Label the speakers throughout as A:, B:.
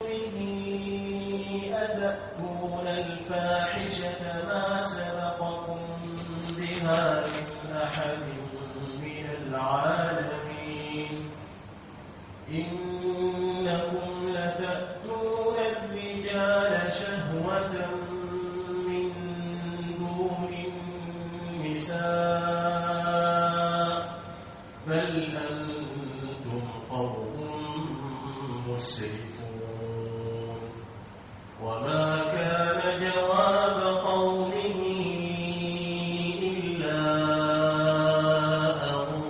A: قومه أتأتون الفاحشة ما سبقكم بها من أحد من العالمين إنكم لتأتون الرجال شهوة من دون النساء بل أنتم قوم مسرفون وما كان جواب قومه إلا أن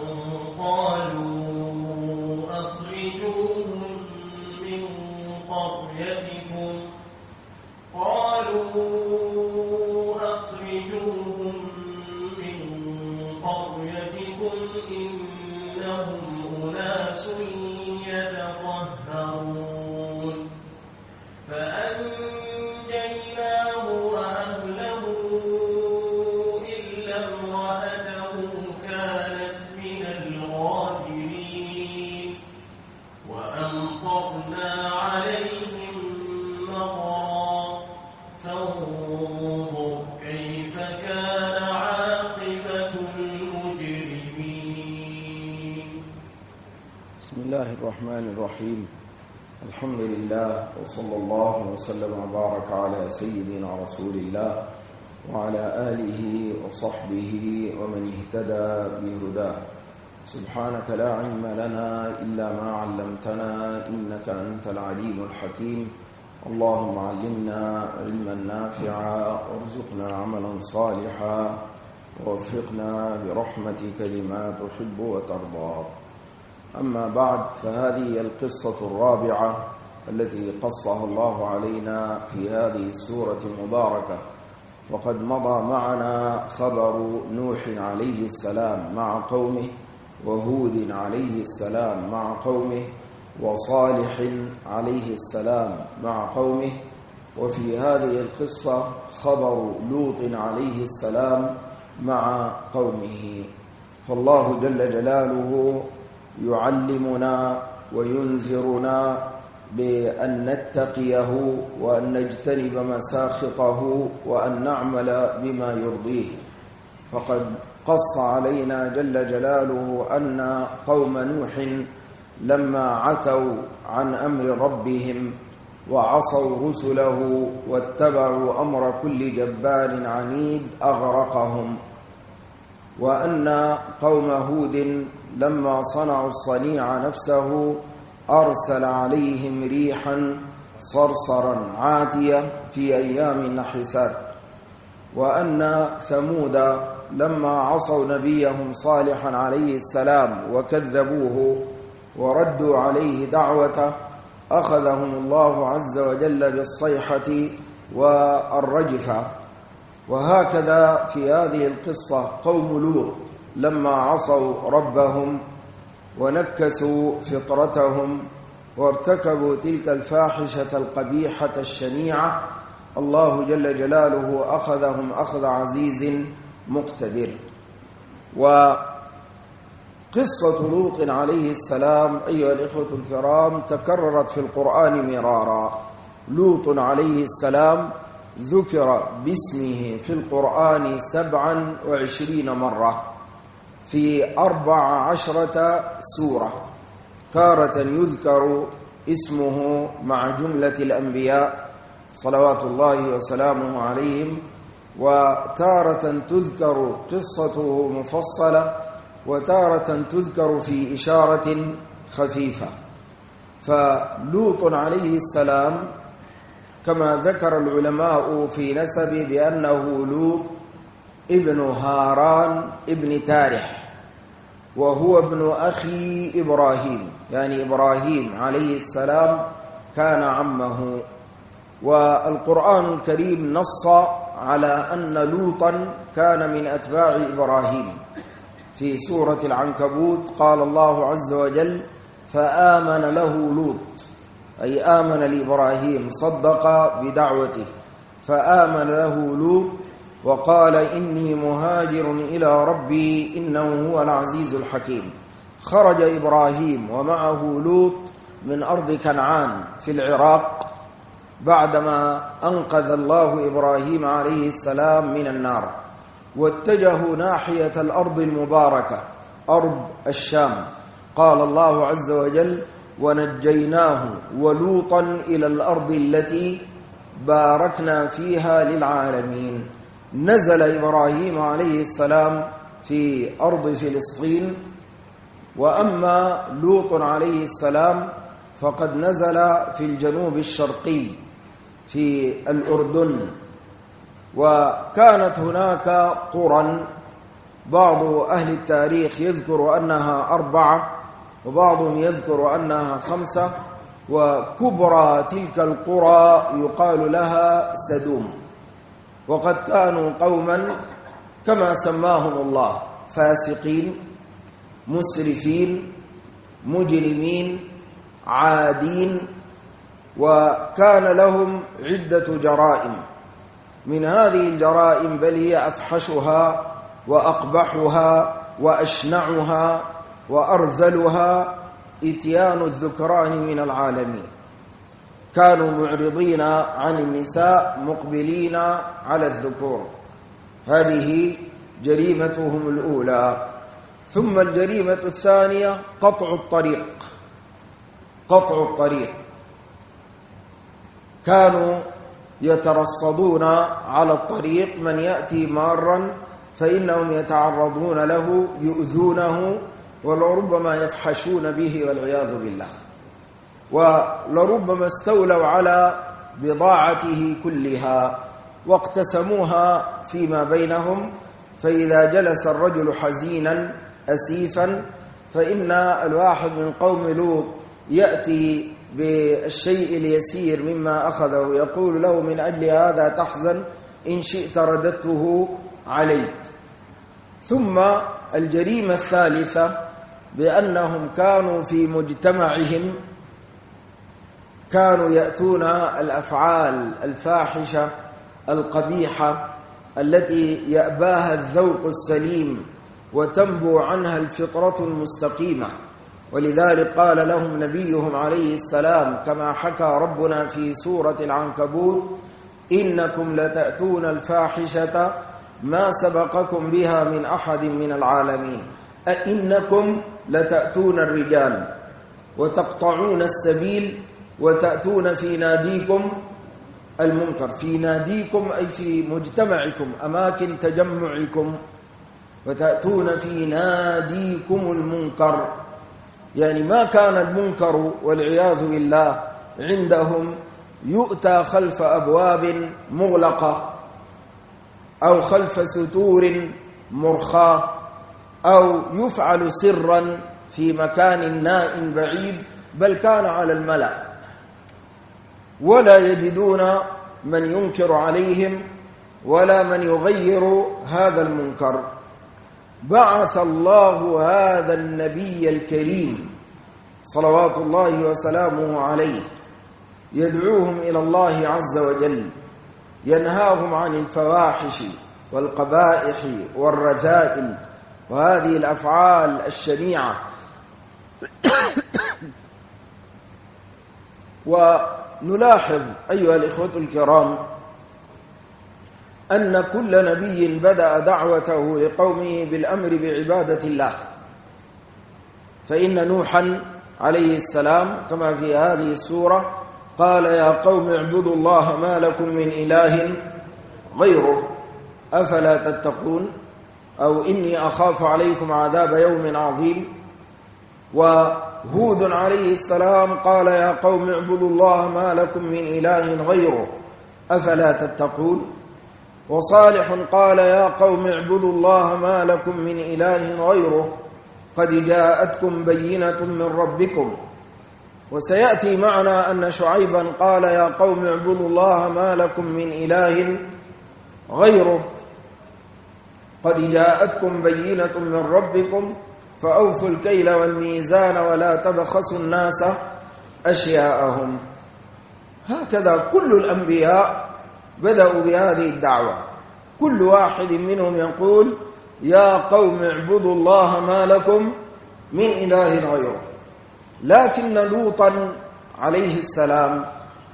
A: قالوا أخرجوهم من قريتكم إنهم أناس يتطهرون فأنجيناه وأهله إلا امرأته كانت من الغابرين وأمطرنا عليهم مطرا فانظر كيف كان عاقبة المجرمين.
B: بسم الله الرحمن الرحيم. الحمد لله وصلى الله وسلم وبارك على سيدنا رسول الله وعلى آله وصحبه ومن اهتدى بهداه. سبحانك لا علم لنا إلا ما علمتنا إنك أنت العليم الحكيم. اللهم علمنا علما نافعا وارزقنا عملا صالحا ووفقنا برحمتك لما تحب وترضى. أما بعد، فهذه القصة الرابعة التي قصها الله علينا في هذه السورة المباركة. وقد مضى معنا خبر نوح عليه السلام مع قومه، وهود عليه السلام مع قومه، وصالح عليه السلام مع قومه. وفي هذه القصة خبر لوط عليه السلام مع قومه. فالله جل جلاله يعلمنا وينذرنا بأن نتقيه وأن نجتنب مساخطه وأن نعمل بما يرضيه. فقد قص علينا جل جلاله أن قوم نوح لما عتوا عن أمر ربهم وعصوا رسله واتبعوا أمر كل جبار عنيد أغرقهم، وأن قوم هود لما صنعوا الصنيع نفسه أرسل عليهم ريحا صرصرا عاتية في أيام نحسات، وأن ثمود لما عصوا نبيهم صالحا عليه السلام وكذبوه وردوا عليه دعوته أخذهم الله عز وجل بالصيحة والرجفة. وهكذا في هذه القصة قوم لوط لما عصوا ربهم ونكسوا فطرتهم وارتكبوا تلك الفاحشة القبيحة الشنيعة، الله جل جلاله أخذهم أخذ عزيز مقتدر. وقصة لوط عليه السلام أيها الإخوة الكرام تكررت في القرآن مرارا. لوط عليه السلام ذكر باسمه في القرآن 27 مرة في 14 سورة. تارة يذكر اسمه مع جملة الأنبياء صلوات الله وسلامه عليهم، وتارة تذكر قصته مفصلة، وتارة تذكر في إشارة خفيفة. فلوط عليه السلام كما ذكر العلماء في نسبه بأنه لوط ابن هاران ابن تارح، وهو ابن أخي إبراهيم، يعني إبراهيم عليه السلام كان عمه. والقرآن الكريم نص على أن لوطا كان من أتباع إبراهيم. في سورة العنكبوت قال الله عز وجل: فآمن له لوط، أي آمن لإبراهيم، صدق بدعوته، فآمن له لوط وقال: إني مهاجر إلى ربي إنه هو العزيز الحكيم. خرج إبراهيم ومعه لوط من أرض كنعان في العراق بعدما أنقذ الله إبراهيم عليه السلام من النار، واتجهوا ناحية الأرض المباركة أرض الشام. قال الله عز وجل: ونجيناه ولوطا إلى الأرض التي باركنا فيها للعالمين. نزل إبراهيم عليه السلام في أرض فلسطين، وأما لوط عليه السلام فقد نزل في الجنوب الشرقي في الأردن. وكانت هناك قرى، بعض أهل التاريخ يذكر أنها 4، وبعضهم يذكر أنها 5، وكبرى تلك القرى يقال لها سدوم. وقد كانوا قوما كما سماهم الله: فاسقين، مسرفين، مجرمين، عادين. وكان لهم عدة جرائم. من هذه الجرائم، بل هي أفحشها وأقبحها وأشنعها وأرذلها، إتيان الذكران من العالمين. كانوا معرضين عن النساء مقبلين على الذكور. هذه جريمتهم الأولى. ثم الجريمة الثانية قطع الطريق. قطع الطريق. كانوا يترصدون على الطريق من يأتي مارا، فإنهم يتعرضون له، يؤذونه، ولربما يفحشون به والعياذ بالله. ولربما استولوا على بضاعته كلها واقتسموها فيما بينهم. فإذا جلس الرجل حزينا أسيفا، فإن الواحد من قوم لوط يأتي بالشيء اليسير مما أخذه، يقول له: من أجل هذا تحزن، إن شئت رددته عليك. ثم الجريمة الثالثة بأنهم كانوا في مجتمعهم كانوا يأتون الأفعال الفاحشة القبيحة التي يأباها الذوق السليم وتنبو عنها الفطرة المستقيمة. ولذلك قال لهم نبيهم عليه السلام كما حكى ربنا في سورة العنكبوت: إنكم لتأتون الفاحشة ما سبقكم بها من أحد من العالمين، أئنكم لتأتون الرجال وتقطعون السبيل وتأتون في ناديكم المنكر. في ناديكم أي في مجتمعكم، أماكن تجمعكم، وتأتون في ناديكم المنكر. يعني ما كان المنكر والعياذ بالله عندهم يؤتى خلف أبواب مغلقة، أو خلف ستور مرخاة، أو يفعل سرا في مكان نائم بعيد، بل كان على الملأ، ولا يجدون من ينكر عليهم ولا من يغير هذا المنكر. بعث الله هذا النبي الكريم صلوات الله وسلامه عليه يدعوهم إلى الله عز وجل، ينهاهم عن الفواحش والقبائح والرذائل وهذه الأفعال الشنيعة. ونلاحظ أيها الإخوة الكرام أن كل نبي بدأ دعوته لقومه بالأمر بعبادة الله. فإن نوحا عليه السلام كما في هذه السورة قال: يا قوم اعبدوا الله ما لكم من إله غيره أفلا تتقون، أو إني أخاف عليكم عذاب يوم عظيم. وهود عليه السلام قال: يا قوم اعبدوا الله ما لكم من إله غيره أفلا تتقون. وصالح قال: يا قوم اعبدوا الله ما لكم من إله غيره قد جاءتكم بينة من ربكم. وسيأتي معنا أن شعيبا قال: يا قوم اعبدوا الله ما لكم من إله غيره قد جاءتكم بينة من ربكم فأوفوا الكيل والميزان ولا تبخسوا الناس أشياءهم. هكذا كل الأنبياء بدأوا بهذه الدعوة، كل واحد منهم يقول: يا قوم اعبدوا الله ما لكم من إله غيره. لكن لوطا عليه السلام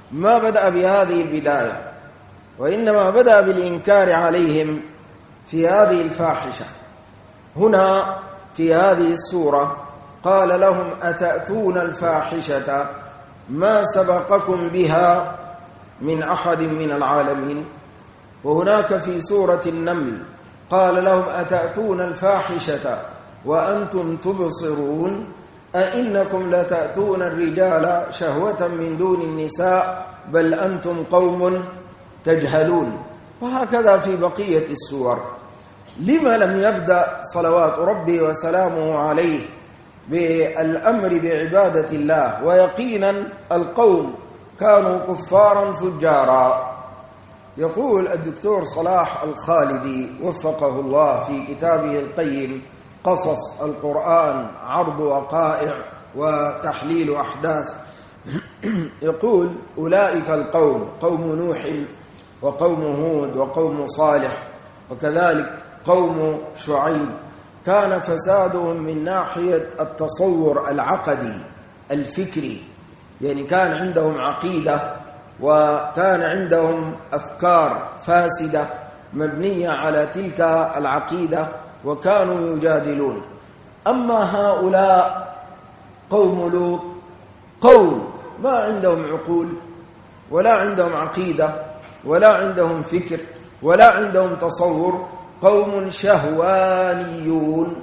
B: ما بدأ بهذه البداية، وإنما بدأ بالإنكار عليهم في هذه الفاحشة. هنا في هذه السورة قال لهم أتأتون الفاحشة ما سبقكم بها من أحد من العالمين. وهناك في سورة النمل قال لهم أتأتون الفاحشة وأنتم تبصرون أئنكم لتأتون الرجال شهوة من دون النساء بل أنتم قوم تجهلون. وهكذا في بقية السور. لما لم يبدأ صلوات ربي وسلامه عليه بالأمر بعبادة الله؟ ويقينا القوم كانوا كفارا فجارا. يقول الدكتور صلاح الخالدي وفقه الله في كتابه القيم قصص القرآن عرض وقائع وتحليل أحداث، يقول أولئك القوم قوم نوح وقوم هود وقوم صالح وكذلك قوم شعيب كان فسادهم من ناحية التصور العقدي الفكري، يعني كان عندهم عقيدة وكان عندهم أفكار فاسدة مبنية على تلك العقيدة وكانوا يجادلون. أما هؤلاء قوم لوط قوم ما عندهم عقول ولا عندهم عقيدة ولا عندهم فكر ولا عندهم تصور، قوم شهوانيون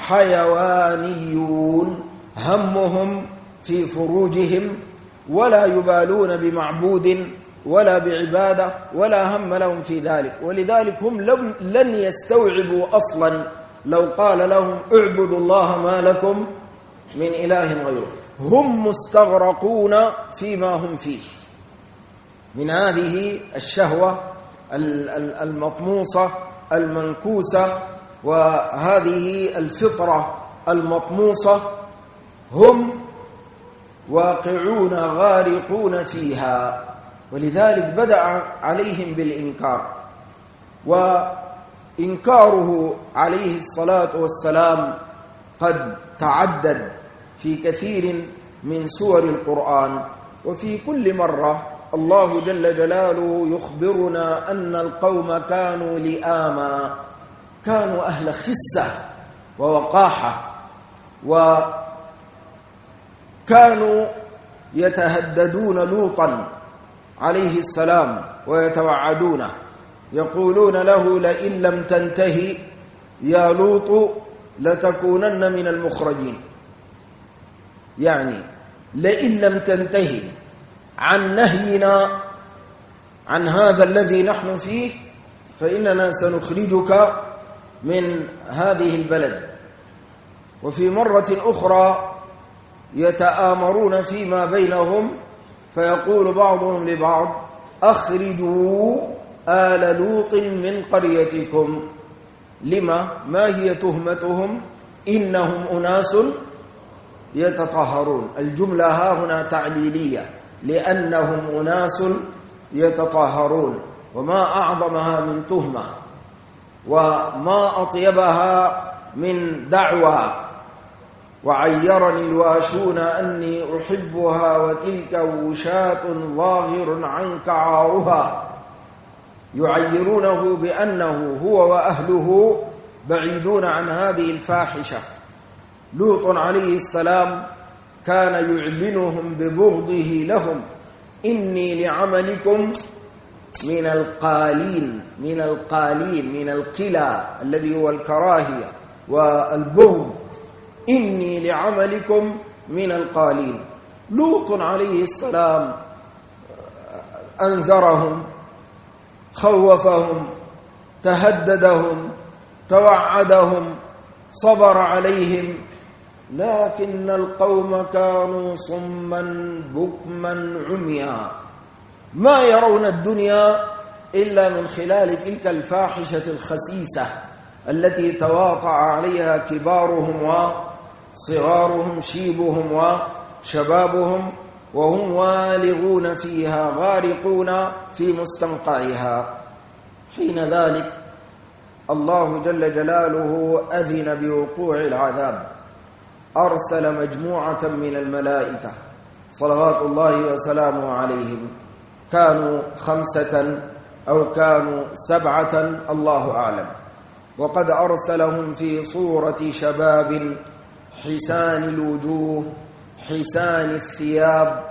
B: حيوانيون همهم في فروجهم ولا يبالون بمعبود ولا بعبادة ولا هم لهم في ذلك. ولذلك هم لن يستوعبوا أصلا لو قال لهم اعبدوا الله ما لكم من إله غيره. هم مستغرقون فيما هم فيه من هذه الشهوة المطموسة المنكوسة وهذه الفطرة المطموسة، هم واقعون غارقون فيها. ولذلك بدأ عليهم بالإنكار، وإنكاره عليه الصلاة والسلام قد تعدد في كثير من سور القرآن. وفي كل مرة الله جل جلاله يخبرنا أن القوم كانوا لئاما، كانوا أهل خسة ووقاحة، وكانوا يتهددون لوطا عليه السلام ويتوعدونه، يقولون له لئن لم تنتهي يا لوط لتكونن من المخرجين. يعني لئن لم تنتهي عن نهينا عن هذا الذي نحن فيه فإننا سنخرجك من هذه البلد. وفي مرة أخرى يتآمرون فيما بينهم فيقول بعضهم لبعض أخرجوا آل لوط من قريتكم. لما؟ ما هي تهمتهم؟ إنهم أناس يتطهرون. الجملة ها هنا تعليلية، لأنهم أناس يتطهرون. وما أعظمها من تهمة وما أطيبها من دعوى. وعيرني الواشون أني أحبها وتلك وشاة ظاهر عنك عارها. يعيرونه بأنه هو وأهله بعيدون عن هذه الفاحشة. لوط عليه السلام كان يعلنهم ببغضه لهم، إني لعملكم من القالين. من القالين من القلى الذي هو الكراهية والبغض، إني لعملكم من القالين. لوط عليه السلام أنذرهم، خوفهم، تهددهم، توعدهم، صبر عليهم، لكن القوم كانوا صما بكما عميا، ما يرون الدنيا إلا من خلال تلك الفاحشة الخسيسة التي تواطع عليها كبارهم وصغارهم، شيبهم وشبابهم، وهم والغون فيها غارقون في مستنقعها. حين ذلك الله جل جلاله أذن بوقوع العذاب، أرسل مجموعة من الملائكة صلوات الله وسلامه عليهم كانوا 5 أو كانوا 7، الله أعلم. وقد أرسلهم في صورة شباب حسان الوجوه حسان الثياب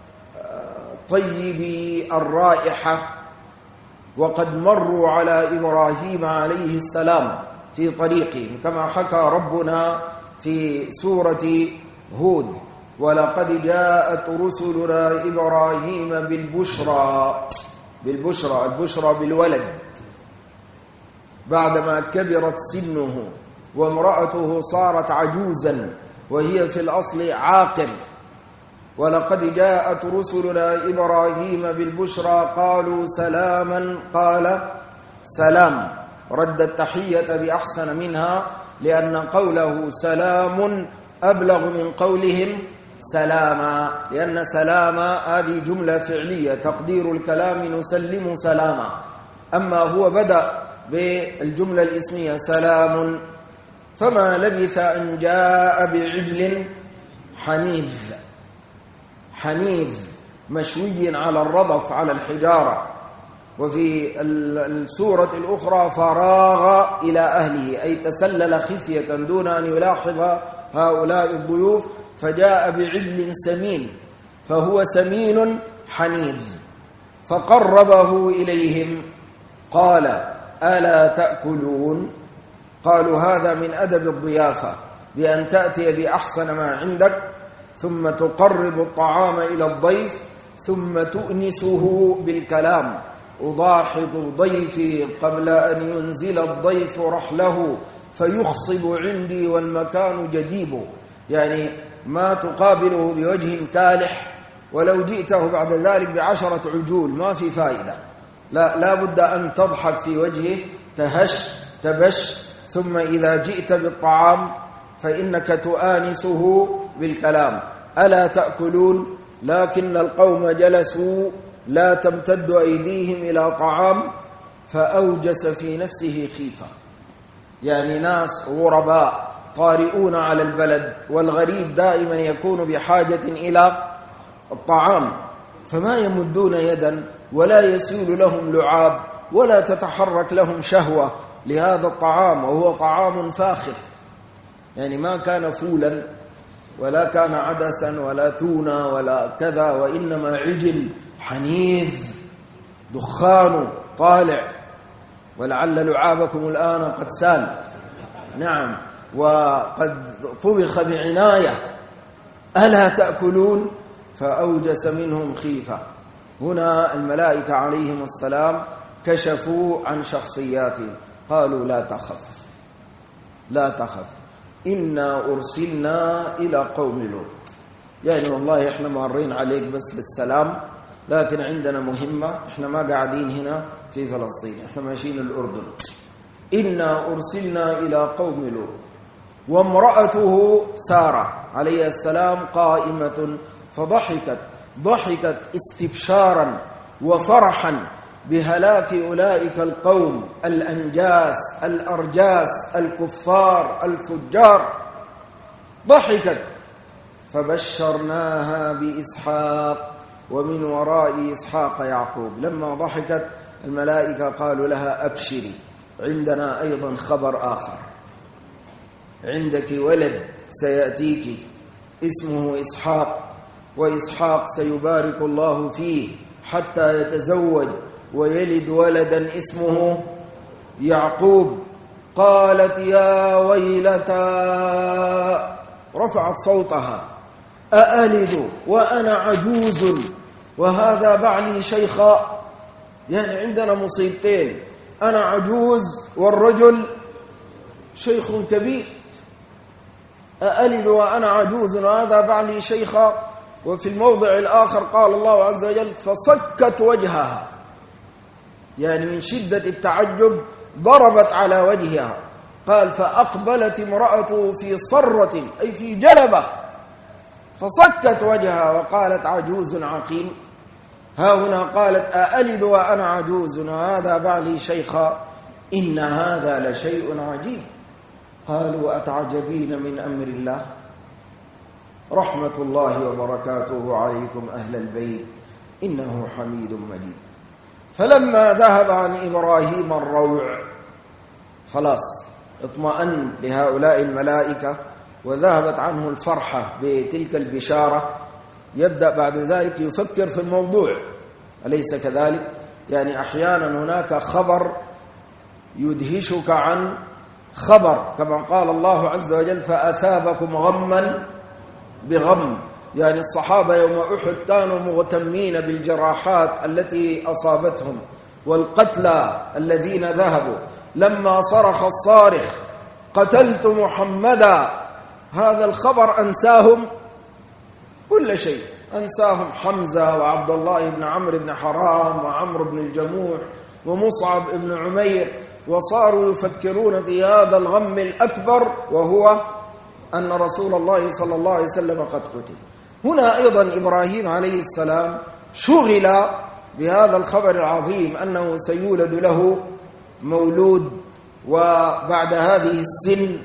B: طيبي الرائحة، وقد مروا على إبراهيم عليه السلام في طريقهم كما حكى ربنا في سورة هود: ولقد جاءت رسلنا إبراهيم بالبشرى البشرى بالولد بعدما كبرت سنه وامرأته صارت عجوزا وهي في الأصل عاقر. ولقد جاءت رسلنا إبراهيم بالبشرى قالوا سلاما قال سلام، رد التحية بأحسن منها، لأن قوله سلام أبلغ من قولهم سلاما، لأن سلاما هذه جملة فعلية تقدير الكلام نسلم سلاما، أما هو بدأ بالجملة الاسمية سلام. فما لبث أن جاء بعجل حنيذ مشوي على الرضف على الحجارة. وفي السورة الأخرى فراغ إلى أهله، أي تسلل خفية دون أن يلاحظ هؤلاء الضيوف، فجاء بعجل سمين، فهو سمين حنيذ، فقربه إليهم قال ألا تأكلون؟ قالوا هذا من أدب الضيافة، بأن تأتي بأحسن ما عندك ثم تقرب الطعام إلى الضيف ثم تؤنسه بالكلام. أضاحك ضيفي قبل أن ينزل الضيف رحله فيخصب عندي والمكان جديب، يعني ما تقابله بوجه كالح، ولو جئته بعد ذلك ب10 عجول ما في فائدة، لا بد أن تضحك في وجهه تهش تبش، ثم إذا جئت بالطعام فإنك تؤانسه بالكلام. ألا تأكلون؟ لكن القوم جلسوا لا تمتد أيديهم إلى طعام، فأوجس في نفسه خيفة، يعني ناس غرباء طارئون على البلد، والغريب دائما يكون بحاجة إلى الطعام، فما يمدون يدا ولا يسول لهم لعاب ولا تتحرك لهم شهوة لهذا الطعام، وهو طعام فاخر، يعني ما كان فولا ولا كان عدسا ولا تونة ولا كذا، وإنما عجل حنيذ دخان طالع، ولعل لعابكم الآن قد سال، نعم، وقد طبخ بعناية. ألا تأكلون؟ فأوجس منهم خيفة. هنا الملائكة عليهم السلام كشفوا عن شخصياتهم، قالوا لا تخف إنا أرسلنا إلى قوم لوط، يعني والله إحنا مارين عليك بس بالسلام، لكن عندنا مهمة، إحنا ما قاعدين هنا في فلسطين، إحنا ماشيين الأردن. إنا أرسلنا إلى قوم لوط وامرأته سارة عليه السلام قائمة فضحكت استبشارا وفرحا بهلاك أولئك القوم الأنجاس الأرجاس الكفار الفجار، ضحكت. فبشرناها بإسحاق ومن وراء إسحاق يعقوب. لما ضحكت الملائكة قالوا لها أبشري، عندنا أيضا خبر آخر، عندك ولد سيأتيك اسمه إسحاق، وإسحاق سيبارك الله فيه حتى يتزوج ويلد ولدا اسمه يعقوب. قالت يا ويلتى، رفعت صوتها، أألد وأنا عجوز وهذا بعلي شيخا، يعني عندنا مصيبتين، أنا عجوز والرجل شيخ كبير، أألد وأنا عجوز وهذا بعلي شيخا. وفي الموضع الآخر قال الله عز وجل فصكت وجهها، يعني من شدة التعجب ضربت على وجهها. قال فأقبلت امرأته في صرة أي في جلبة فصكت وجهها وقالت عجوز عقيم. ها هنا قالت أألد وأنا عجوز وهذا بعلي شيخا، إن هذا لشيء عجيب. قالوا أتعجبين من أمر الله، رحمة الله وبركاته عليكم أهل البيت، إنه حميد مجيد. فلما ذهب عن إبراهيم الروع، خلاص اطمأن لهؤلاء الملائكة وذهبت عنه الفرحة بتلك البشارة، يبدأ بعد ذلك يفكر في الموضوع، أليس كذلك؟ يعني أحيانا هناك خبر يدهشك عن خبر، كما قال الله عز وجل فأثابكم غما بغم. يعني الصحابة يوم أحد كانوا مغتمين بالجراحات التي أصابتهم والقتلى الذين ذهبوا، لما صرخ الصارخ قتلت محمدا، هذا الخبر أنساهم كل شيء، أنساهم حمزة وعبد الله بن عمرو بن حرام وعمرو بن الجموح ومصعب بن عمير، وصاروا يفكرون في هذا الغم الأكبر وهو أن رسول الله صلى الله عليه وسلم قد قتل. هنا أيضا إبراهيم عليه السلام شغل بهذا الخبر العظيم أنه سيولد له مولود وبعد هذه السن،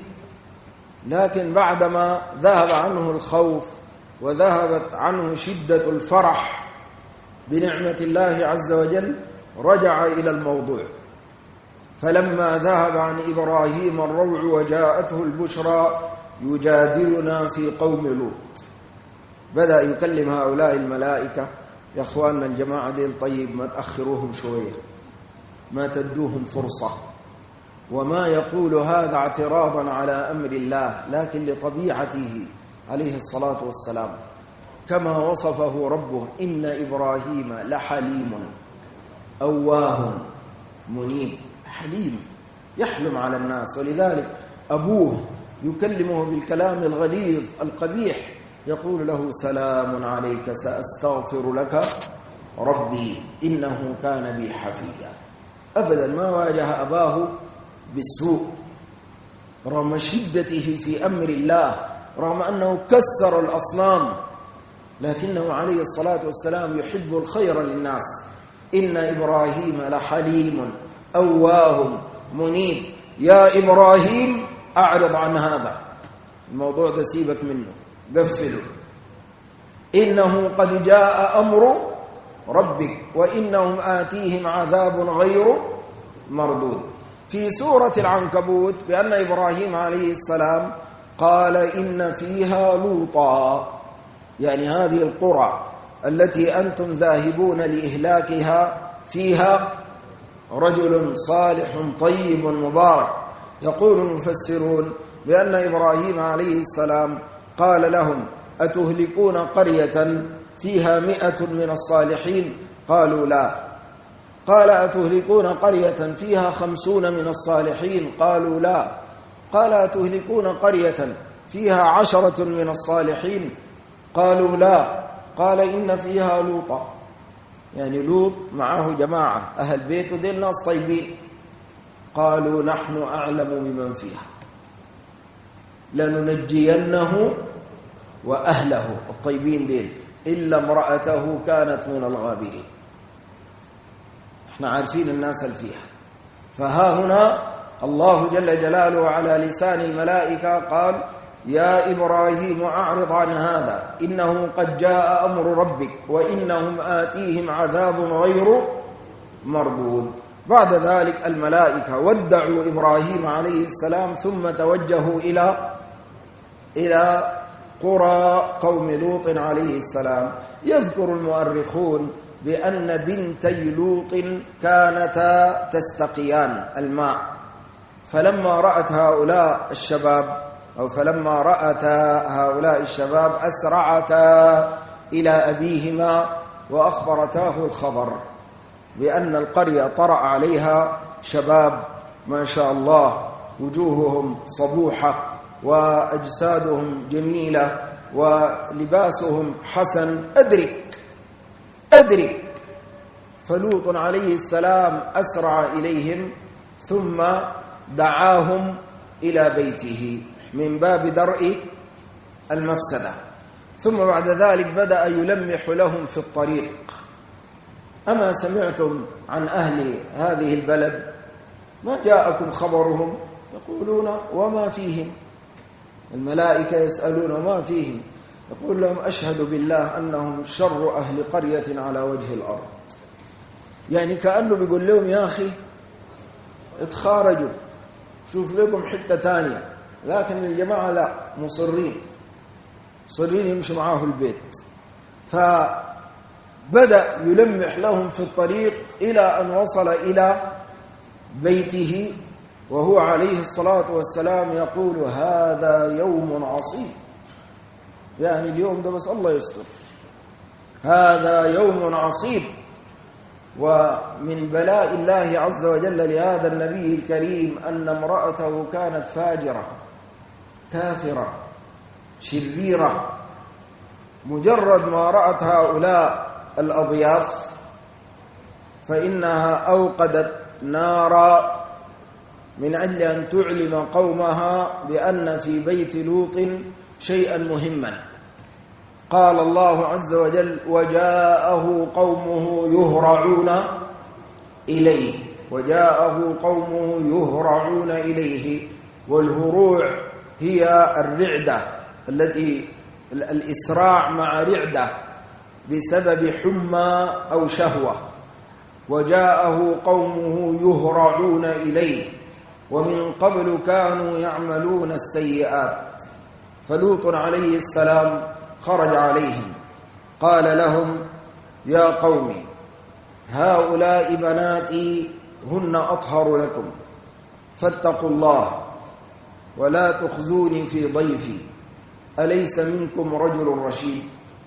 B: لكن بعدما ذهب عنه الخوف وذهبت عنه شدة الفرح بنعمة الله عز وجل رجع إلى الموضوع. فلما ذهب عن إبراهيم الروع وجاءته البشرى يجادلنا في قوم لوط، بدأ يكلم هؤلاء الملائكة: يا أخواننا الجماعة ديل طيب ما تأخروهم شوية، ما تدوهم فرصة. وما يقول هذا اعتراضا على أمر الله، لكن لطبيعته عليه الصلاة والسلام كما وصفه ربه: إن إبراهيم لحليم أواه منيب. حليم يحلم على الناس، ولذلك أبوه يكلمه بالكلام الغليظ القبيح، يقول له: سلام عليك سأستغفر لك ربي إنه كان بي حفيا. أبدا ما واجه أباه بالسوء رغم شدته في أمر الله، رغم أنه كسر الأصنام، لكنه عليه الصلاة والسلام يحب الخير للناس. إن إبراهيم لحليم أواه منيب. يا إبراهيم أعرض عن هذا الموضوع ده، سيبك منه، قفله. إنه قد جاء أمر ربك وإنهم آتيهم عذاب غير مردود. في سورة العنكبوت بأن إبراهيم عليه السلام قال: إن فيها لوطا، يعني هذه القرى التي أنتم ذاهبون لإهلاكها فيها رجل صالح طيب مبارك. يقول المفسرون بأن إبراهيم عليه السلام قال لهم: أتهلكون قرية فيها 100 من الصالحين؟ قالوا لا. قال: أتهلكون قرية فيها 50 من الصالحين؟ قالوا لا. قال: أتهلكون قرية فيها 10 من الصالحين؟ قالوا لا. قال: إن فيها لوطا، يعني لوط معه جماعة أهل بيته دي الناس طيبين. قالوا: نحن أعلم بمن فيها لننجينه وأهله، الطيبين دين، إلا امرأته كانت من الغابرين. احنا عارفين الناس اللي فيها. فها هنا الله جل جلاله على لسان الملائكة قال: يا إبراهيم أعرض عن هذا إنه قد جاء أمر ربك وإنهم آتيهم عذاب غير مردود. بعد ذلك الملائكة ودعوا إبراهيم عليه السلام ثم توجهوا إلى قرى قوم لوط عليه السلام. يذكر المؤرخون بأن بنتي لوط كانتا تستقيان الماء، فلما رأت هؤلاء الشباب أسرعتا إلى أبيهما وأخبرتاه الخبر بأن القرية طرأ عليها شباب ما شاء الله، وجوههم صبوحة وأجسادهم جميلة ولباسهم حسن. أدرك. فلوط عليه السلام أسرع إليهم ثم دعاهم إلى بيته من باب درء المفسدة، ثم بعد ذلك بدأ يلمح لهم في الطريق: أما سمعتم عن أهل هذه البلد؟ ما جاءكم خبرهم؟ يقولون: وما فيهم. الملائكة يسألون: وما فيهم؟ يقول لهم أشهد بالله أنهم شر أهل قرية على وجه الأرض. يعني كأنه بيقول لهم يا أخي اتخارجوا، شوف لكم حتة تانية. لكن الجماعة لا، مصرين يمشي معاه البيت. فبدأ يلمح لهم في الطريق إلى أن وصل إلى بيته، وهو عليه الصلاة والسلام يقول هذا يوم عصيب. يعني اليوم ده بس الله يستر، هذا يوم عصيب. ومن بلاء الله عز وجل لهذا النبي الكريم أن امرأته كانت فاجرة كافرة شريرة. مجرد ما رأت هؤلاء الأضياف فإنها أوقدت نارا من أجل أن تعلم قومها بأن في بيت لوط شيئا مهما. قال الله عز وجل وجاءه قومه يهرعون إليه، وجاءه قومه يهرعون إليه. والهروع هي الرعدة، التي الإسراع مع رعدة بسبب حمى أو شهوة. وجاءه قومه يهرعون إليه ومن قبل كانوا يعملون السيئات. فلوط عليه السلام خرج عليهم قال لهم يا قوم هؤلاء بناتي هن أطهر لكم فاتقوا الله ولا تخزوني في ضيفي أليس منكم رجل رشيد.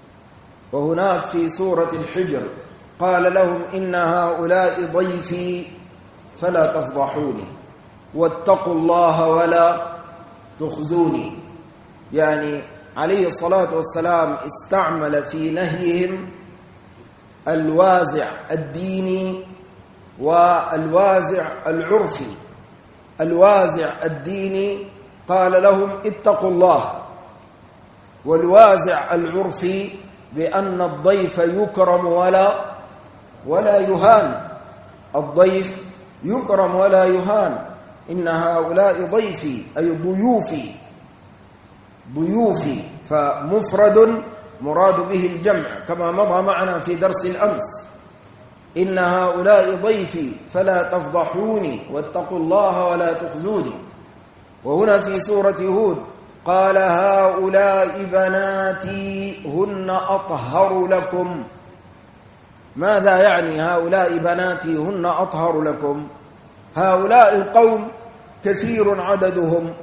B: وهناك في سورة الحجر قال لهم إن هؤلاء ضيفي فلا تفضحوني واتقوا الله ولا تخزوني. يعني عليه الصلاة والسلام استعمل في نهيهم الوازع الديني والوازع العرفي. الوازع الديني قال لهم اتقوا الله، والوازع العرفي بأن الضيف يكرم ولا يهان. الضيف يكرم ولا يهان. إن هؤلاء ضيفي أي ضيوفي، فمفرد مراد به الجمع كما مضى معنا في درس الأمس. إن هؤلاء ضيفي فلا تفضحوني واتقوا الله ولا تخزوني. وهنا في سورة هود قال هؤلاء بناتي هن أطهر لكم. ماذا يعني هؤلاء بناتي هن أطهر لكم؟ هؤلاء القوم كثير عددهم،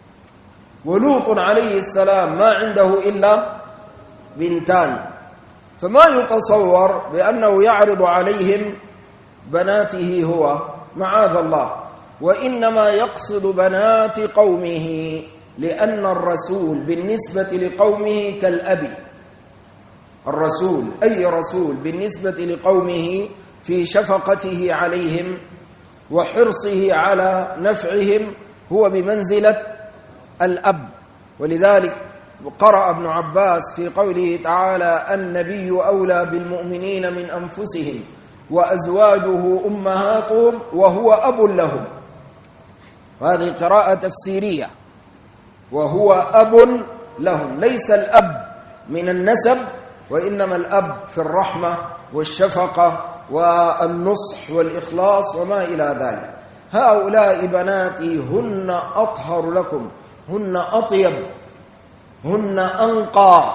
B: ولوط عليه السلام ما عنده إلا بنتان، فما يتصور بأنه يعرض عليهم بناته هو، معاذ الله. وإنما يقصد بنات قومه، لأن الرسول بالنسبة لقومه كالأب. الرسول أي رسول بالنسبة لقومه في شفقته عليهم وحرصه على نفعهم هو بمنزلة الأب. ولذلك قرأ ابن عباس في قوله تعالى النبي أولى بالمؤمنين من أنفسهم وأزواجه أمهاتهم وهو أب لهم. هذه قراءة تفسيرية، وهو أب لهم، ليس الأب من النسب، وإنما الأب في الرحمة والشفقة والنصح والإخلاص وما إلى ذلك. هؤلاء بناتي هن أطهر لكم، هن أطيب، هن أنقى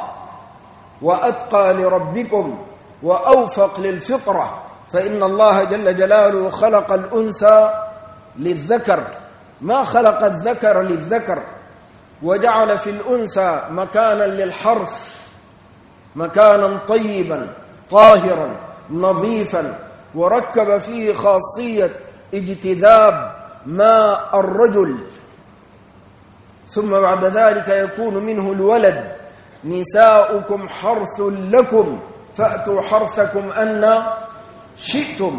B: وأتقى لربكم وأوفق للفطرة. فإن الله جل جلاله خلق الأنثى للذكر، ما خلق الذكر للذكر، وجعل في الأنثى مكانا للحرث، مكانا طيبا طاهرا نظيفا، وركب فيه خاصية اجتذاب ماء الرجل، ثم بعد ذلك يكون منه الولد. نساؤكم حرث لكم فأتوا حرثكم أن شئتم.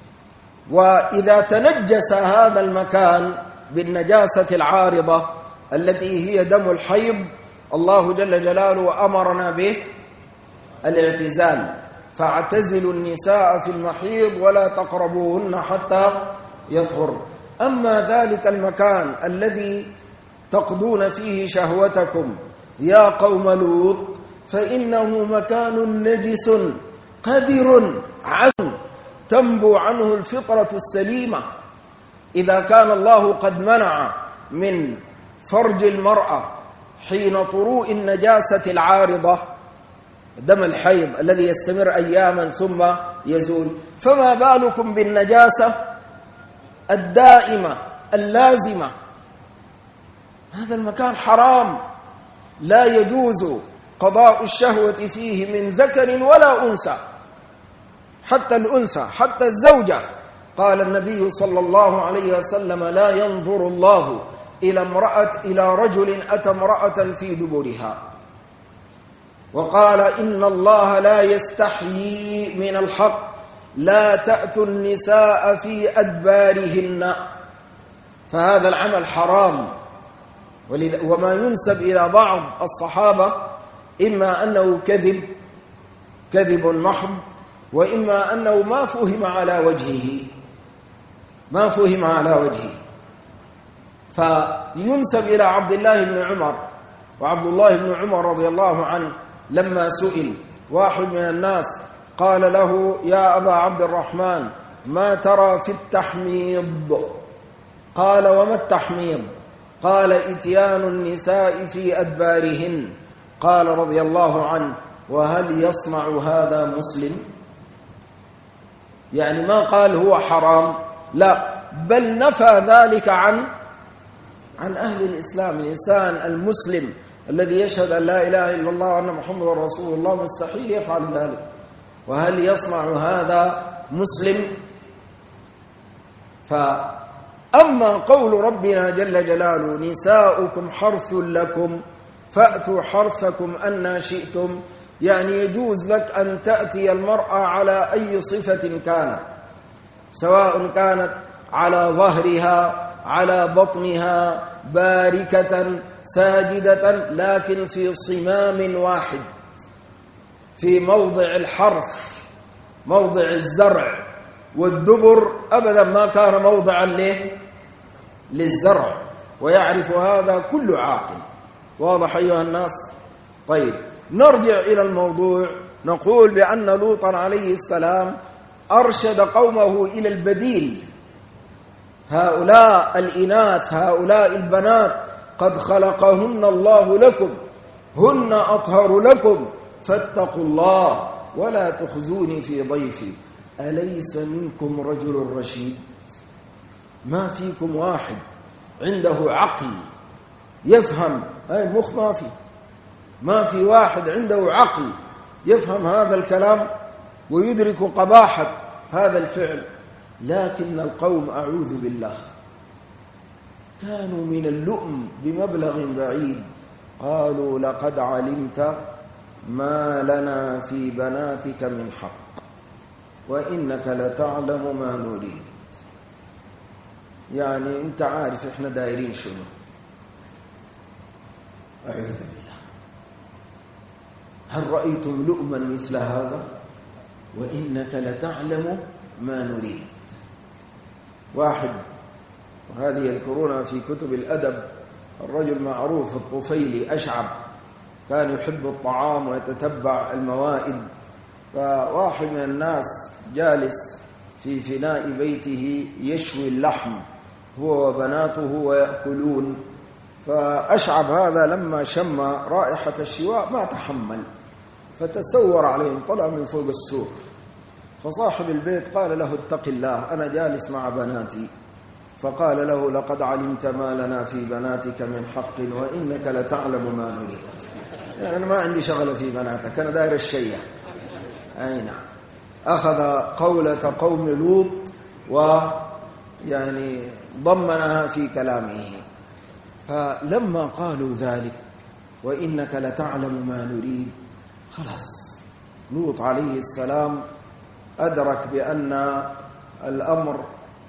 B: وإذا تنجس هذا المكان بالنجاسة العارضة التي هي دم الحيض، الله جل جلاله أمرنا به الاعتزال، فاعتزلوا النساء في المحيض ولا تقربوهن حتى يطهر. أما ذلك المكان الذي تقضون فيه شهوتكم يا قوم لوط فإنه مكان نجس قذر عنه تنبو عنه الفطرة السليمة. إذا كان الله قد منع من فرج المرأة حين طروء النجاسة العارضة دم الحيض الذي يستمر أياما ثم يزول، فما بالكم بالنجاسة الدائمة اللازمة؟ هذا المكان حرام، لا يجوز قضاء الشهوة فيه من ذكر ولا أنثى، حتى الأنثى حتى الزوجة. قال النبي صلى الله عليه وسلم: لا ينظر الله إلى رجل أتى امرأة في دبرها. وقال: إن الله لا يستحيي من الحق، لا تأتوا النساء في أدبارهن. فهذا العمل حرام. وما ينسب إلى بعض الصحابة إما أنه كذب محض، وإما أنه ما فهم على وجهه. فينسب إلى عبد الله بن عمر، وعبد الله بن عمر رضي الله عنه لما سئل واحد من الناس قال له: يا أبا عبد الرحمن، ما ترى في التحميض؟ قال: وما التحميض؟ قال: إتيان النساء في أدبارهن. قال رضي الله عنه: وهل يصنع هذا مسلم؟ يعني ما قال هو حرام، لا، بل نفى ذلك عن أهل الإسلام. الإنسان المسلم الذي يشهد أن لا إله إلا الله وأن محمد رسول الله مستحيل يفعل ذلك. وهل يصنع هذا مسلم؟ فأما قول ربنا جل جلاله: نساؤكم حرث لكم فأتوا حرثكم أن شئتم، يعني يجوز لك أن تأتي المرأة على أي صفة كانت، سواء كانت على ظهرها، على بطنها، باركة، ساجدة، لكن في صمام واحد، في موضع الحرث، موضع الزرع. والدبر أبدا ما كان موضعا للزرع، ويعرف هذا كل عاقل. واضح أيها الناس؟ طيب، نرجع إلى الموضوع. نقول بأن لوطا عليه السلام أرشد قومه إلى البديل. هؤلاء الإناث، هؤلاء البنات قد خلقهن الله لكم، هن أطهر لكم، فاتقوا الله ولا تخزوني في ضيفي، أليس منكم رجل رشيد؟ ما فيكم واحد عنده عقل يفهم، أي مخ ما في واحد عنده عقل يفهم هذا الكلام ويدرك قباحة هذا الفعل. لكن القوم أعوذ بالله كانوا من اللؤم بمبلغ بعيد. قالوا: لقد علمت ما لنا في بناتك من حق وإنك لتعلم ما نريد. يعني أنت عارف إحنا دايرين شنو. أعوذ بالله. هل رأيتم لؤما مثل هذا؟ وإنك لتعلم ما نريد. واحد، وهذه يذكرونها في كتب الأدب، الرجل معروف الطفيلي أشعب، كان يحب الطعام ويتتبع الموائد. فواحد من الناس جالس في فناء بيته يشوي اللحم هو وبناته ويأكلون. فأشعب هذا لما شم رائحة الشواء ما تحمل، فتسور عليهم، طلع من فوق السور. فصاحب البيت قال له: اتق الله، أنا جالس مع بناتي. فقال له: لقد علمت ما لنا في بناتك من حق وإنك لتعلم ما نريد. يعني أنا ما عندي شغلة في بناتك، أنا داير الشيء. أي نعم. أخذ قولة قوم لوط ويعني ضمنها في كلامه. فلما قالوا ذلك وإنك لتعلم ما نريد، خلاص لوط عليه السلام أدرك بأن الأمر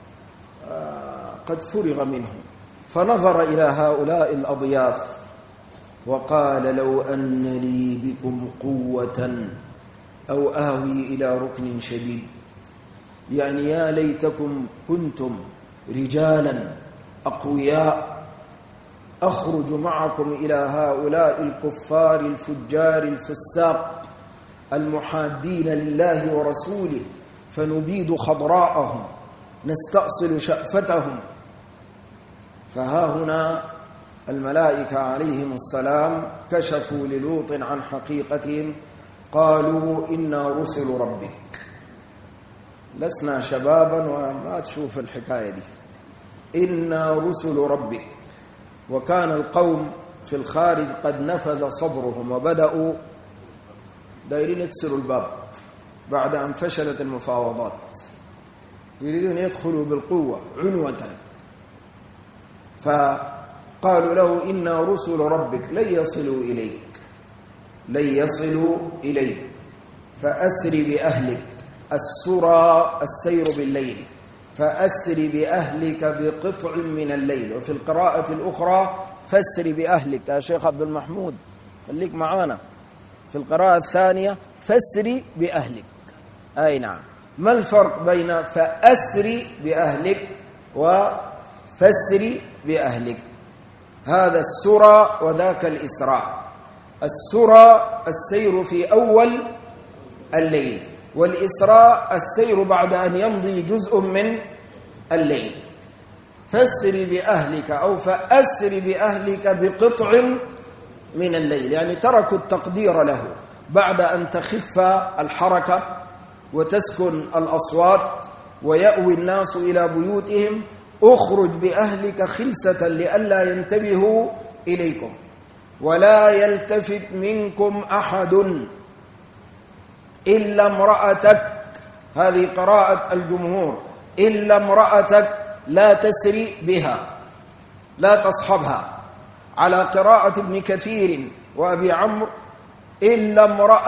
B: قد فرغ منه، فنظر إلى هؤلاء الأضياف وقال: لو أن لي بكم قوة أو آوي إلى ركن شديد. يعني يا ليتكم كنتم رجالا أقوياء أخرج معكم إلى هؤلاء الكفار الفجار الفساق المحادين لله ورسوله فنبيد خضراءهم نستأصل شأفتهم. فها هنا الملائكة عليهم السلام كشفوا للوط عن حقيقتهم، قالوا إنا رسل ربك. لسنا شبابا وما تشوف الحكاية دي، إنا رسل ربك. وكان القوم في الخارج قد نفذ صبرهم وبدأوا دايرين يكسروا الباب بعد أن فشلت المفاوضات، يريدون يدخلوا بالقوة عنوة. فقالوا له إنا رسل ربك لن يصلوا إليك فأسر بأهلك. السرى السير بالليل، فأسر بأهلك بقطع من الليل. وفي القراءة الأخرى فأسر بأهلك. يا شيخ عبد المحمود خليك معانا، في القراءة الثانية فأسر بأهلك. أي نعم. ما الفرق بين فأسر بأهلك وفأسر بأهلك؟ هذا السرى وذاك الإسراء. السرى السير في أول الليل، والإسراء السير بعد أن يمضي جزء من الليل. فأسر بأهلك أو فأسر بأهلك بقطع من الليل، يعني تركوا التقدير له بعد أن تخف الحركة وتسكن الأصوات ويأوي الناس إلى بيوتهم. أخرج بأهلك خلسة لئلا ينتبهوا إليكم ولا يلتفت منكم أحد إلا امرأتك. هذه قراءة الجمهور، إلا امرأتك لا تسري بها، لا تصحبها. على قراءة ابن كثير وأبي عمرو إلا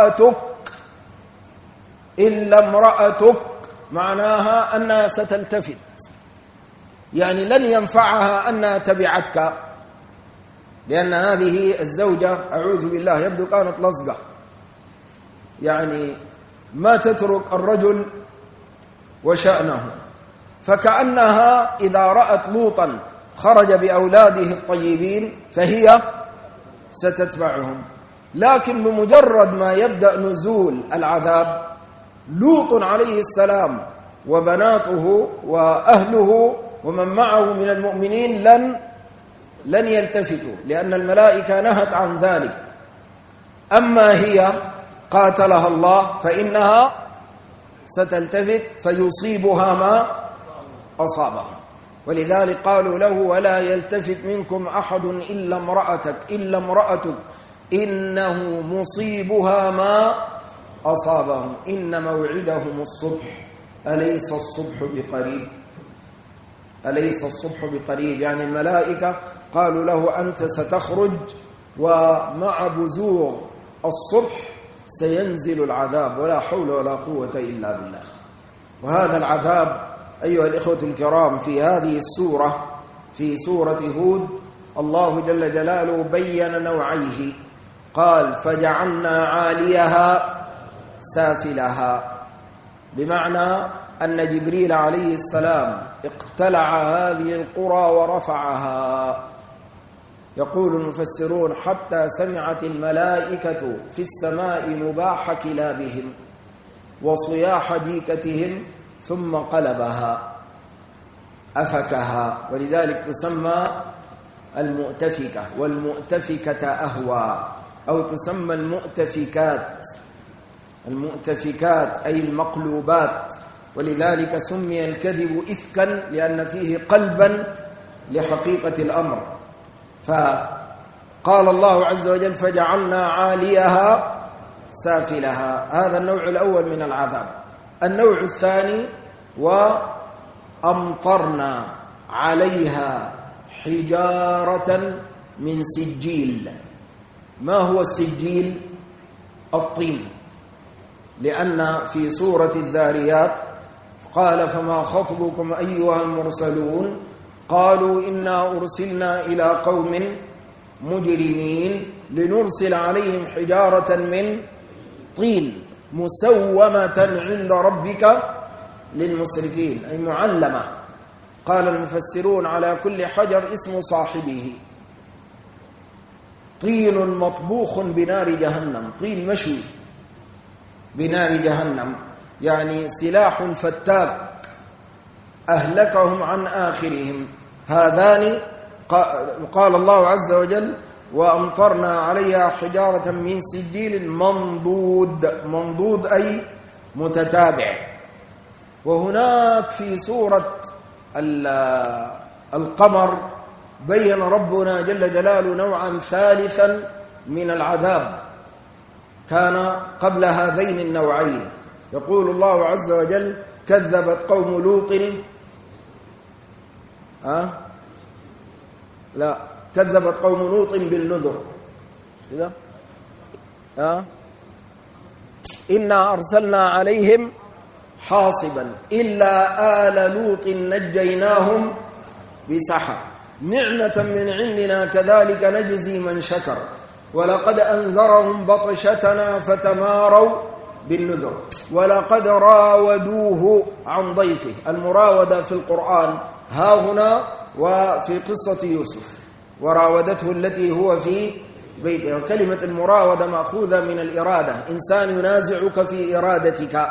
B: امرأتك معناها أنها ستلتفت، يعني لن ينفعها أنها تبعتك، لأن هذه الزوجة أعوذ بالله يبدو كانت لصقة، يعني ما تترك الرجل وشأنه. فكأنها إذا رأت لوطا خرج بأولاده الطيبين فهي ستتبعهم. لكن بمجرد ما يبدأ نزول العذاب لوط عليه السلام وبناته وأهله ومن معه من المؤمنين لن يلتفتوا، لأن الملائكة نهت عن ذلك. أما هي قاتلها الله فإنها ستلتفت فيصيبها ما أصابها. ولذلك قالوا له ولا يلتفت منكم أحد إلا امرأتك إنه مصيبها ما أصابهم إن موعدهم الصبح أليس الصبح بقريب. يعني الملائكة قالوا له أنت ستخرج ومع بزوغ الصبح سينزل العذاب ولا حول ولا قوة إلا بالله. وهذا العذاب أيها الإخوة الكرام في هذه السورة، في سورة هود، الله جل جلاله بين نوعيه. قال فجعلنا عاليها سافلها، بمعنى أن جبريل عليه السلام اقتلع هذه القرى ورفعها. يقول المفسرون حتى سمعت الملائكة في السماء نباح كلابهم وصياح ديكتهم ثم قلبها أفكها، ولذلك تسمى المؤتفكة، والمؤتفكة أهوى، أو تسمى المؤتفكات أي المقلوبات. ولذلك سمي الكذب إفكا لأن فيه قلبا لحقيقة الأمر. فقال الله عز وجل فجعلنا عاليها سافلها. هذا النوع الأول من العذاب. النوع الثاني وأمطرنا عليها حجارة من سجيل. ما هو السجيل؟ الطين، لأن في سورة الذاريات قال فما خطبكم أيها المرسلون قالوا إنا أرسلنا إلى قوم مجرمين لنرسل عليهم حجارة من طين مسومة عند ربك للمسرفين، أي معلمة. قال المفسرون على كل حجر اسم صاحبه، طين مطبوخ بنار جهنم، طين مشوي بنار جهنم، يعني سلاح فتاك أهلكهم عن آخرهم. هذان قال الله عز وجل وأمطرنا عليها حجارة من سجيل منضود، منضود أي متتابع. وهناك في سورة القمر بين ربنا جل جلاله نوعا ثالثا من العذاب كان قبل هذين النوعين. يقول الله عز وجل كذبت قوم لوط كذبت قوم لوط بالنذر إذا إنا أرسلنا عليهم حاصبا إلا آل لوط نجيناهم بسحر نعمة من عندنا كذلك نجزي من شكر ولقد أنذرهم بطشتنا فتماروا بالنذر ولقد راودوه عن ضيفه. المراودة في القرآن ها هنا وفي قصة يوسف وراودته التي هو في بيته. وكلمة المراودة مأخوذة من الإرادة، إنسان ينازعك في إرادتك.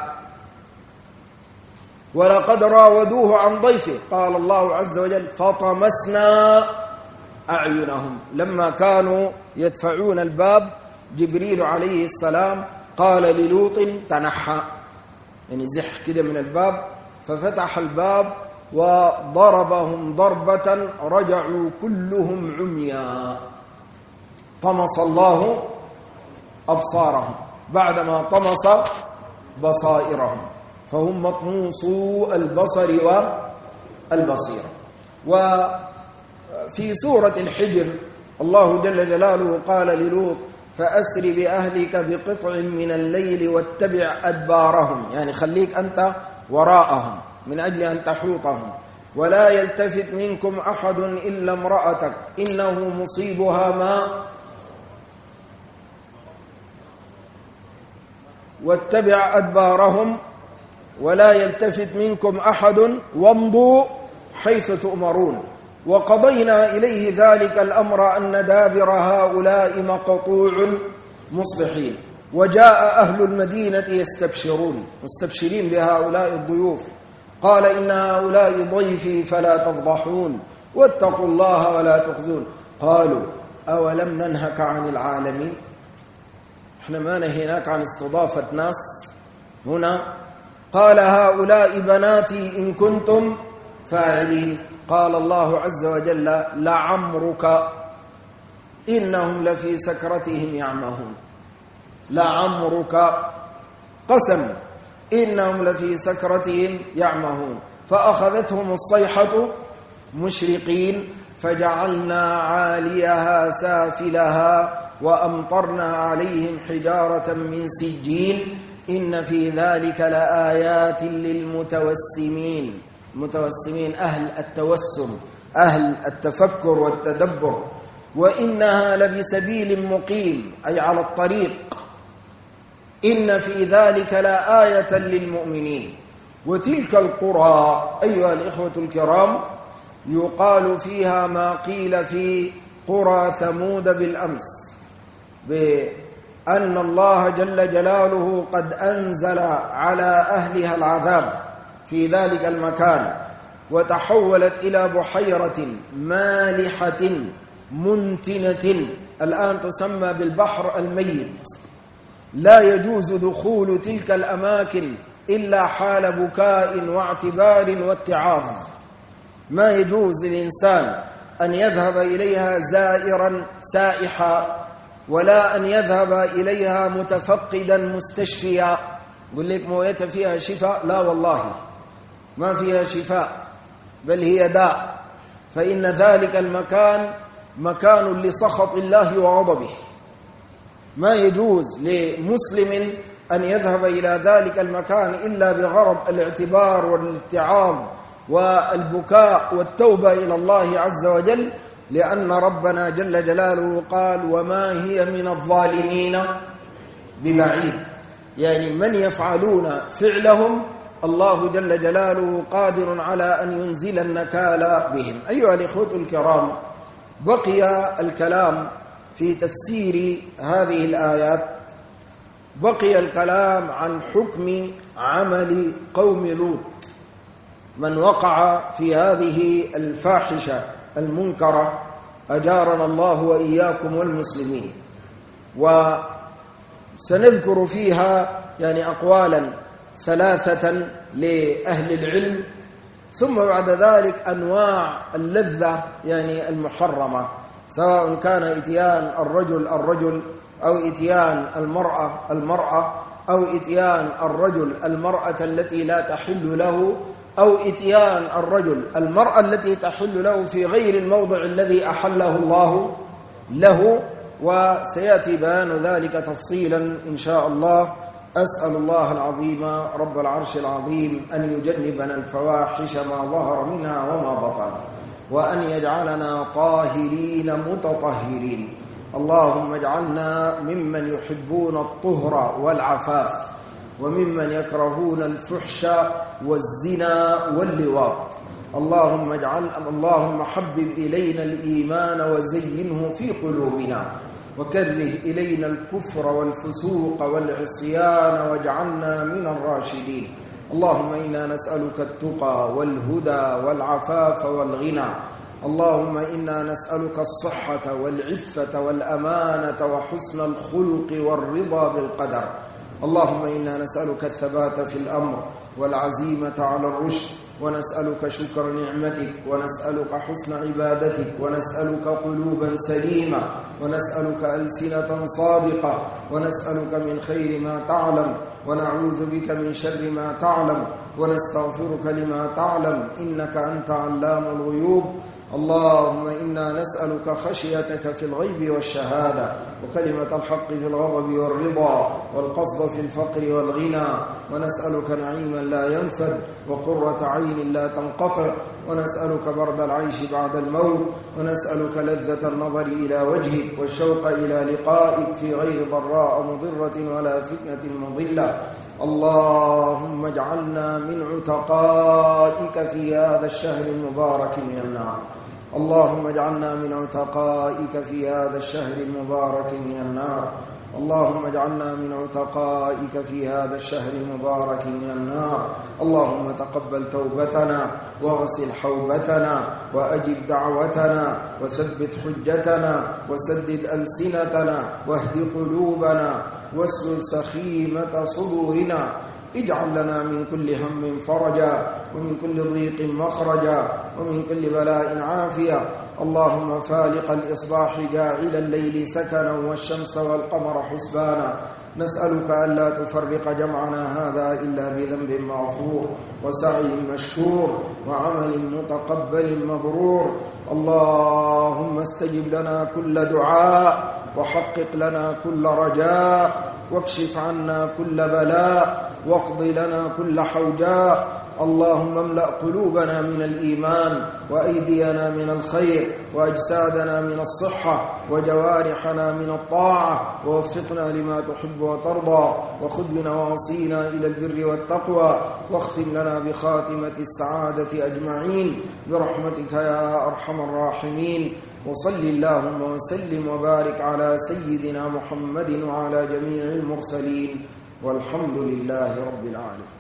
B: ولقد راودوه عن ضيفه قال الله عز وجل فطمسنا أعينهم. لما كانوا يدفعون الباب جبريل عليه السلام قال للوط تنحى، يعني زح كده من الباب، ففتح الباب وضربهم ضربة رجعوا كلهم عميا. طمس الله أبصارهم بعدما طمس بصائرهم فهم مطموسو البصر والبصيرة. وفي سورة الحجر الله جل جلاله قال للوط فأسر بأهلك بقطع من الليل واتبع أدبارهم، يعني خليك أنت وراءهم من أجل أن تحوطهم، ولا يلتفت منكم أحد إلا امرأتك إنه مصيبها ما واتبع أدبارهم ولا يلتفت منكم أحد وامضوا حيث تؤمرون. وقضينا إليه ذلك الأمر أن دابر هؤلاء مقطوع مصبحين. وجاء أهل المدينة يستبشرون مستبشرين بهؤلاء الضيوف قال إن هؤلاء ضيفي فلا تفضحون واتقوا الله ولا تخزون. قالوا أولم ننهك عن العالمين، احنا ما نهيناك عن استضافة ناس هنا. قال هؤلاء بناتي إن كنتم فاعلين. قال الله عز وجل لعمرك إنهم لفي سكرتهم يعمهون. لعمرك قسم إنهم لفي سكرتهم يعمهون. فأخذتهم الصيحة مشرقين فجعلنا عاليها سافلها وأمطرنا عليهم حجارة من سجيل إن في ذلك لآيات للمتوسمين. المتوسمين أهل التوسم أهل التفكر والتدبر. وإنها لبسبيل مقيم أي على الطريق. إن في ذلك لآية للمؤمنين. وتلك القرى أيها الإخوة الكرام يقال فيها ما قيل في قرى ثمود بالأمس بأن الله جل جلاله قد أنزل على أهلها العذاب في ذلك المكان وتحولت إلى بحيرة مالحة منتنة الآن تسمى بالبحر الميت. لا يجوز دخول تلك الأماكن إلا حال بكاء واعتبار واتعاظ. ما يجوز للإنسان أن يذهب إليها زائرا سائحا ولا أن يذهب إليها متفقدا مستشفيا. يقول لك موية فيها شفاء، لا والله ما فيها شفاء بل هي داء. فإن ذلك المكان مكان لسخط الله وغضبه. ما يجوز لمسلم أن يذهب إلى ذلك المكان إلا بغرض الاعتبار والاتعاظ والبكاء والتوبة إلى الله عز وجل، لأن ربنا جل جلاله قال وما هي من الظالمين ببعيد. يعني من يفعلون فعلهم الله جل جلاله قادر على أن ينزل النكال بهم. أيها الإخوة الكرام، بقي الكلام في تفسير هذه الآيات بقي الكلام عن حكم عمل قوم لوط، من وقع في هذه الفاحشة المنكرة أجارنا الله وإياكم والمسلمين. وسنذكر فيها أقوالا ثلاثة لأهل العلم، ثم بعد ذلك أنواع اللذة المحرمة، سواء كان إتيان الرجل أو إتيان المرأة أو إتيان الرجل المرأة التي لا تحل له، أو إتيان الرجل المرأة التي تحل له في غير الموضع الذي أحله الله له، وسيأتي بيان ذلك تفصيلا إن شاء الله. أسأل الله العظيم رب العرش العظيم أن يجنبنا الفواحش ما ظهر منها وما بطن، وأن يجعلنا طاهرين متطهرين. اللهم اجعلنا ممن يحبون الطهر والعفاف، وممن يكرهون الفحش والزنا واللواط. اللهم حبب إلينا الإيمان وزينه في قلوبنا، وكره إلينا الكفر والفسوق والعصيان واجعلنا من الراشدين. اللهم إنا نسألك التقى والهدى والعفاف والغنى. اللهم إنا نسألك الصحة والعفة والأمانة وحسن الخلق والرضا بالقدر. اللهم إنا نسألك الثبات في الأمر والعزيمة على الرشد، ونسألك شكر نعمتك، ونسألك حسن عبادتك، ونسألك قلوبا سليمة، ونسألك ألسنة صادقة، ونسألك من خير ما تعلم، ونعوذ بك من شر ما تعلم، ونستغفرك لما تعلم، إنك أنت علام الغيوب. اللهم إنا نسألك خشيتك في الغيب والشهادة، وكلمة الحق في الغضب والرضا، والقصد في الفقر والغنى، ونسألك نعيما لا ينفد، وقرة عين لا تنقطع، ونسألك برد العيش بعد الموت، ونسألك لذة النظر إلى وجهك والشوق إلى لقائك في غير ضراء مضرة ولا فتنة مضلة. اللهم اجعلنا من عتقائك في هذا الشهر المبارك من النار. اللهم اجعلنا من عتقائك في هذا الشهر المبارك من النار. اللهم اجعلنا من عتقائك في هذا الشهر المبارك من النار. اللهم تقبل توبتنا، واغسل حوبتنا، وأجب دعوتنا، وثبت حجتنا، وسدد ألسنتنا، واهد قلوبنا، واسلل سخيمة صدورنا. اجعل لنا من كل هم فرجا، ومن كل ضيق مخرجا، ومن كل بلاء عافية. اللهم فالق الإصباح جاعل الليل سكنا، والشمس والقمر حسبانا. نسألك ألا تفرق جمعنا هذا إلا بذنب مغفور، وسعي مشكور، وعمل متقبل مبرور. اللهم استجب لنا كل دعاء، وحقق لنا كل رجاء، واكشف عنا كل بلاء، واقض لنا كل حوجاء. اللهم املأ قلوبنا من الإيمان، وأيدينا من الخير، وأجسادنا من الصحة، وجوارحنا من الطاعة، ووفقنا لما تحب وترضى، وخذ بنواصينا إلى البر والتقوى، واختم لنا بخاتمة السعادة أجمعين برحمتك يا أرحم الراحمين. وصل اللهم وسلم وبارك على سيدنا محمد وعلى جميع المرسلين، والحمد لله رب العالمين.